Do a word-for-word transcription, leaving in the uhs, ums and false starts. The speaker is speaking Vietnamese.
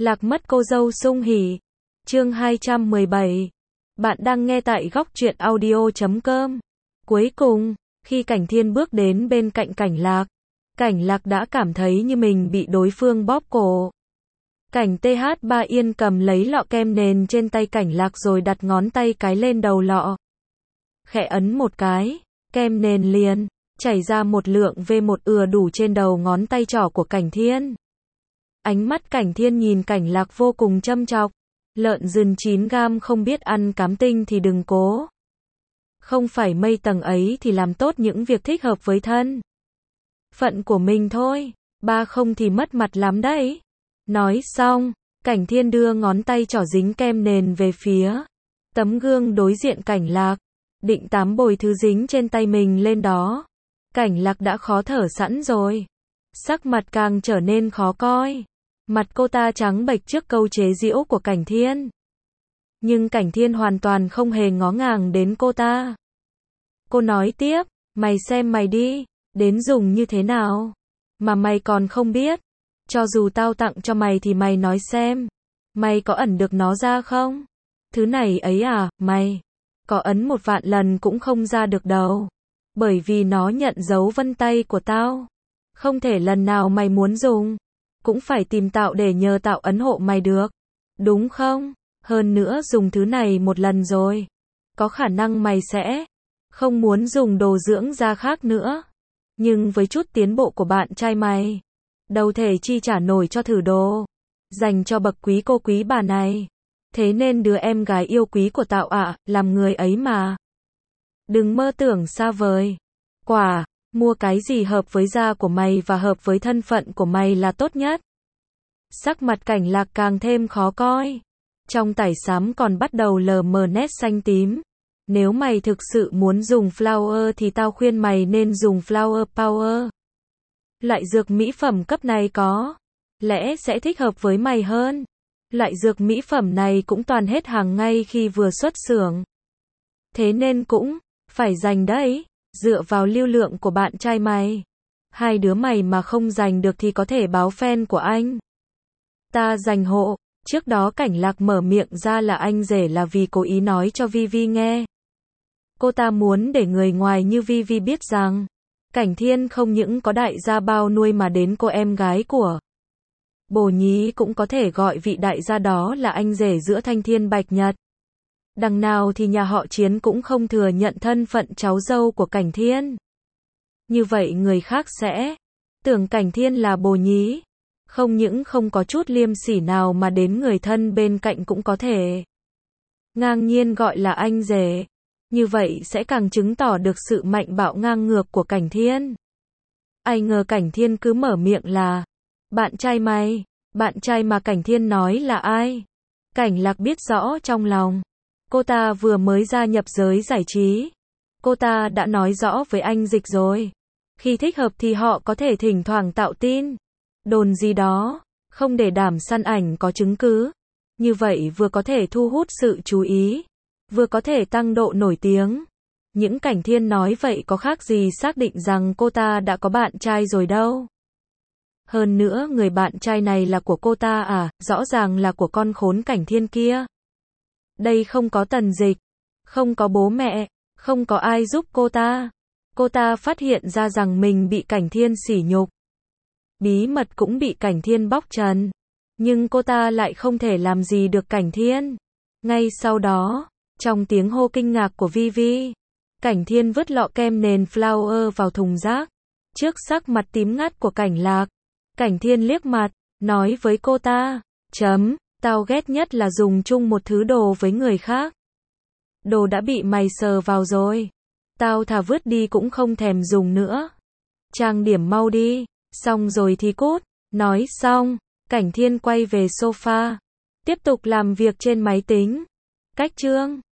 Lạc mất cô dâu sung hỉ. Chương hai trăm mười bảy. Bạn đang nghe tại góc truyện audio chấm com. Cuối cùng, khi Cảnh Thiên bước đến bên cạnh Cảnh Lạc, Cảnh Lạc đã cảm thấy như mình bị đối phương bóp cổ. Cảnh tê hát ba Yên cầm lấy lọ kem nền trên tay Cảnh Lạc rồi đặt ngón tay cái lên đầu lọ. Khẽ ấn một cái, kem nền liền chảy ra một lượng vê một ừa đủ trên đầu ngón tay trỏ của Cảnh Thiên. Ánh mắt Cảnh Thiên nhìn Cảnh Lạc vô cùng châm chọc. Lợn rừng chín gam không biết ăn cám tinh thì đừng cố. Không phải mây tầng ấy thì làm tốt những việc thích hợp với thân phận của mình thôi. Ba không thì mất mặt lắm đấy. Nói xong, Cảnh Thiên đưa ngón tay trỏ dính kem nền về phía tấm gương đối diện Cảnh Lạc, định tám bồi thứ dính trên tay mình lên đó. Cảnh Lạc đã khó thở sẵn rồi, sắc mặt càng trở nên khó coi. Mặt cô ta trắng bệch trước câu chế giễu của Cảnh Thiên. Nhưng Cảnh Thiên hoàn toàn không hề ngó ngàng đến cô ta. Cô nói tiếp, mày xem mày đi, đến dùng như thế nào mà mày còn không biết. Cho dù tao tặng cho mày thì mày nói xem, mày có ẩn được nó ra không? Thứ này ấy à, mày có ấn một vạn lần cũng không ra được đâu. Bởi vì nó nhận dấu vân tay của tao. Không thể lần nào mày muốn dùng cũng phải tìm Tạo để nhờ Tạo ấn hộ mày được, đúng không? Hơn nữa dùng thứ này một lần rồi, có khả năng mày sẽ không muốn dùng đồ dưỡng da khác nữa. Nhưng với chút tiến bộ của bạn trai mày, đâu thể chi trả nổi cho thử đồ dành cho bậc quý cô quý bà này. Thế nên đứa em gái yêu quý của Tạo ạ, à, làm người ấy mà đừng mơ tưởng xa vời. Quả mua cái gì hợp với da của mày và hợp với thân phận của mày là tốt nhất. Sắc mặt Cảnh Lạc càng thêm khó coi. Trong tẩy xám còn bắt đầu lờ mờ nét xanh tím. Nếu mày thực sự muốn dùng flower thì tao khuyên mày nên dùng flower power. Loại dược mỹ phẩm cấp này có lẽ sẽ thích hợp với mày hơn. Loại dược mỹ phẩm này cũng toàn hết hàng ngay khi vừa xuất xưởng. Thế nên cũng phải dành đấy. Dựa vào lưu lượng của bạn trai mày, hai đứa mày mà không giành được thì có thể báo fan của anh ta giành hộ. Trước đó Cảnh Lạc mở miệng ra là anh rể là vì cố ý nói cho Vivi nghe. Cô ta muốn để người ngoài như Vivi biết rằng Cảnh Thiên không những có đại gia bao nuôi mà đến cô em gái của Bồ Nhí cũng có thể gọi vị đại gia đó là anh rể giữa Thanh Thiên Bạch Nhật. Đằng nào thì nhà họ Chiến cũng không thừa nhận thân phận cháu dâu của Cảnh Thiên. Như vậy người khác sẽ tưởng Cảnh Thiên là Bồ Nhí. Không những không có chút liêm sỉ nào mà đến người thân bên cạnh cũng có thể ngang nhiên gọi là anh rể. Như vậy sẽ càng chứng tỏ được sự mạnh bạo ngang ngược của Cảnh Thiên. Ai ngờ Cảnh Thiên cứ mở miệng là bạn trai mày. Bạn trai mà Cảnh Thiên nói là ai? Cảnh Lạc biết rõ trong lòng. Cô ta vừa mới gia nhập giới giải trí. Cô ta đã nói rõ với anh Dịch rồi. Khi thích hợp thì họ có thể thỉnh thoảng tạo tin đồn gì đó, không để đảm săn ảnh có chứng cứ. Như vậy vừa có thể thu hút sự chú ý, vừa có thể tăng độ nổi tiếng. Những Cảnh Thiên nói vậy có khác gì xác định rằng cô ta đã có bạn trai rồi đâu. Hơn nữa người bạn trai này là của cô ta à, rõ ràng là của con khốn Cảnh Thiên kia. Đây không có Tần Dịch, không có bố mẹ, không có ai giúp cô ta. Cô ta phát hiện ra rằng mình bị Cảnh Thiên sỉ nhục. Bí mật cũng bị Cảnh Thiên bóc trần. Nhưng cô ta lại không thể làm gì được Cảnh Thiên. Ngay sau đó, trong tiếng hô kinh ngạc của Vivi, Cảnh Thiên vứt lọ kem nền flower vào thùng rác. Trước sắc mặt tím ngắt của Cảnh Lạc, Cảnh Thiên liếc mặt, nói với cô ta, chấm. Tao ghét nhất là dùng chung một thứ đồ với người khác. Đồ đã bị mày sờ vào rồi. Tao thà vứt đi cũng không thèm dùng nữa. Trang điểm mau đi, xong rồi thì cút. Nói xong, Cảnh Thiên quay về sofa, tiếp tục làm việc trên máy tính. Cách chương